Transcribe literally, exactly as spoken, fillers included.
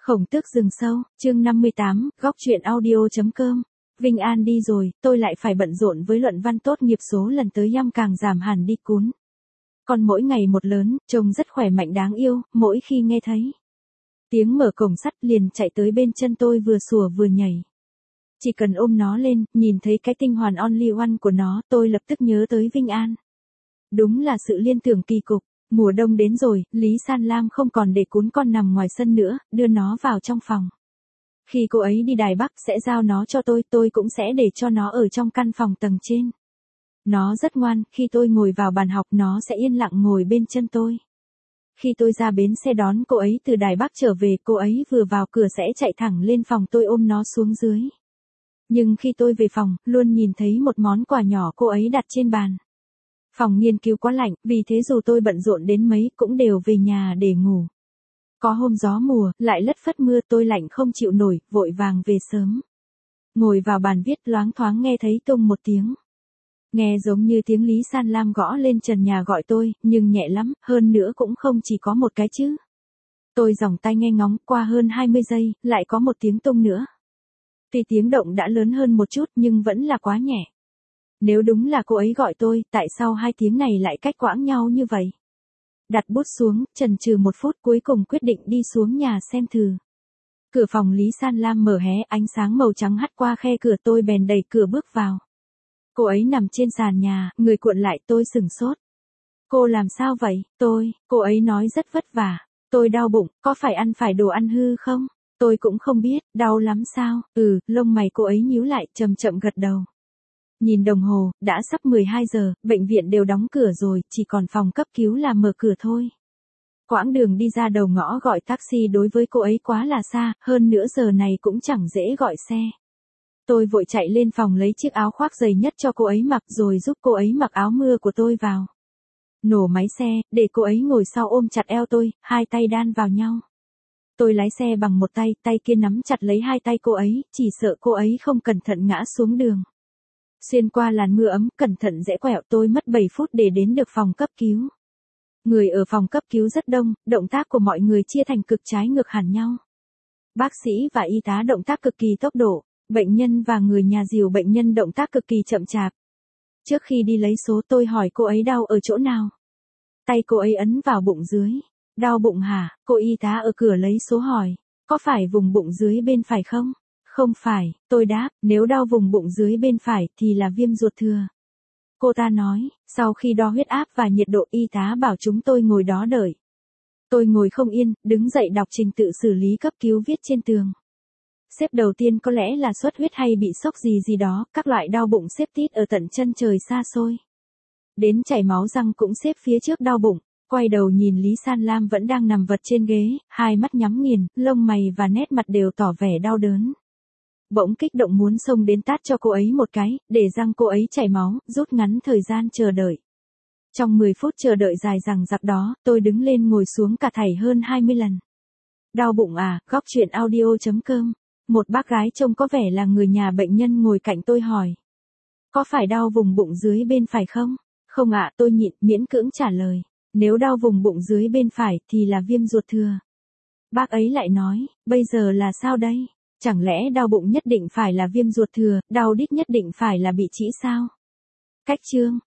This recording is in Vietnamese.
Khổng Tước rừng sâu, chương năm mươi tám, góc truyện audio.com. Vinh An đi rồi, tôi lại phải bận rộn với luận văn tốt nghiệp số lần tới yăm càng giảm hẳn đi cún. Còn mỗi ngày một lớn, trông rất khỏe mạnh đáng yêu, mỗi khi nghe thấy tiếng mở cổng sắt liền chạy tới bên chân tôi vừa sủa vừa nhảy. Chỉ cần ôm nó lên, nhìn thấy cái tinh hoàn only one của nó, tôi lập tức nhớ tới Vinh An. Đúng là sự liên tưởng kỳ cục. Mùa đông đến rồi, Lý San Lam không còn để cún con nằm ngoài sân nữa, đưa nó vào trong phòng. Khi cô ấy đi Đài Bắc sẽ giao nó cho tôi, tôi cũng sẽ để cho nó ở trong căn phòng tầng trên. Nó rất ngoan, khi tôi ngồi vào bàn học nó sẽ yên lặng ngồi bên chân tôi. Khi tôi ra bến xe đón cô ấy từ Đài Bắc trở về, cô ấy vừa vào cửa sẽ chạy thẳng lên phòng tôi ôm nó xuống dưới. Nhưng khi tôi về phòng, luôn nhìn thấy một món quà nhỏ cô ấy đặt trên bàn. Phòng nghiên cứu quá lạnh, vì thế dù tôi bận rộn đến mấy cũng đều về nhà để ngủ. Có hôm gió mùa, lại lất phất mưa, tôi lạnh không chịu nổi, vội vàng về sớm. Ngồi vào bàn viết loáng thoáng nghe thấy tùng một tiếng. Nghe giống như tiếng Lý San Lam gõ lên trần nhà gọi tôi, nhưng nhẹ lắm, hơn nữa cũng không chỉ có một cái chứ. Tôi giòng tay nghe ngóng, qua hơn hai mươi giây, lại có một tiếng tùng nữa. Tuy tiếng động đã lớn hơn một chút nhưng vẫn là quá nhẹ. Nếu đúng là cô ấy gọi tôi, tại sao hai tiếng này lại cách quãng nhau như vậy? Đặt bút xuống, chần chừ một phút cuối cùng quyết định đi xuống nhà xem thử. Cửa phòng Lý San Lam mở hé, ánh sáng màu trắng hắt qua khe cửa, tôi bèn đẩy cửa bước vào. Cô ấy nằm trên sàn nhà, người cuộn lại, tôi sửng sốt. Cô làm sao vậy? Tôi, cô ấy nói rất vất vả. Tôi đau bụng, có phải ăn phải đồ ăn hư không? Tôi cũng không biết, đau lắm sao? Ừ, lông mày cô ấy nhíu lại, chậm chậm gật đầu. Nhìn đồng hồ, đã sắp mười hai giờ, bệnh viện đều đóng cửa rồi, chỉ còn phòng cấp cứu là mở cửa thôi. Quãng đường đi ra đầu ngõ gọi taxi đối với cô ấy quá là xa, hơn nữa giờ này cũng chẳng dễ gọi xe. Tôi vội chạy lên phòng lấy chiếc áo khoác dày nhất cho cô ấy mặc rồi giúp cô ấy mặc áo mưa của tôi vào. Nổ máy xe, để cô ấy ngồi sau ôm chặt eo tôi, hai tay đan vào nhau. Tôi lái xe bằng một tay, tay kia nắm chặt lấy hai tay cô ấy, chỉ sợ cô ấy không cẩn thận ngã xuống đường. Xuyên qua làn mưa ấm, cẩn thận rẽ quẹo, tôi mất bảy phút để đến được phòng cấp cứu. Người ở phòng cấp cứu rất đông, động tác của mọi người chia thành cực trái ngược hẳn nhau. Bác sĩ và y tá động tác cực kỳ tốc độ, bệnh nhân và người nhà dìu bệnh nhân động tác cực kỳ chậm chạp. Trước khi đi lấy số tôi hỏi cô ấy đau ở chỗ nào. Tay cô ấy ấn vào bụng dưới. Đau bụng hả? Cô y tá ở cửa lấy số hỏi. Có phải vùng bụng dưới bên phải không? Không phải, tôi đáp, nếu đau vùng bụng dưới bên phải thì là viêm ruột thừa. Cô ta nói, sau khi đo huyết áp và nhiệt độ y tá bảo chúng tôi ngồi đó đợi. Tôi ngồi không yên, đứng dậy đọc trình tự xử lý cấp cứu viết trên tường. Xếp đầu tiên có lẽ là xuất huyết hay bị sốc gì gì đó, các loại đau bụng xếp tít ở tận chân trời xa xôi. Đến chảy máu răng cũng xếp phía trước đau bụng. Quay đầu nhìn Lý San Lam vẫn đang nằm vật trên ghế, hai mắt nhắm nghiền, lông mày và nét mặt đều tỏ vẻ đau đớn. Bỗng kích động muốn xông đến tát cho cô ấy một cái, để răng cô ấy chảy máu, rút ngắn thời gian chờ đợi. Trong mười phút chờ đợi dài dằng dặc đó, tôi đứng lên ngồi xuống cả thảy hơn hai mươi lần. Đau bụng à, góc truyện audio.com. Một bác gái trông có vẻ là người nhà bệnh nhân ngồi cạnh tôi hỏi. Có phải đau vùng bụng dưới bên phải không? Không ạ, tôi nhịn, miễn cưỡng trả lời. Nếu đau vùng bụng dưới bên phải thì là viêm ruột thừa. Bác ấy lại nói, bây giờ là sao đây? Chẳng lẽ đau bụng nhất định phải là viêm ruột thừa, đau đít nhất định phải là bị trĩ sao? Cách chương.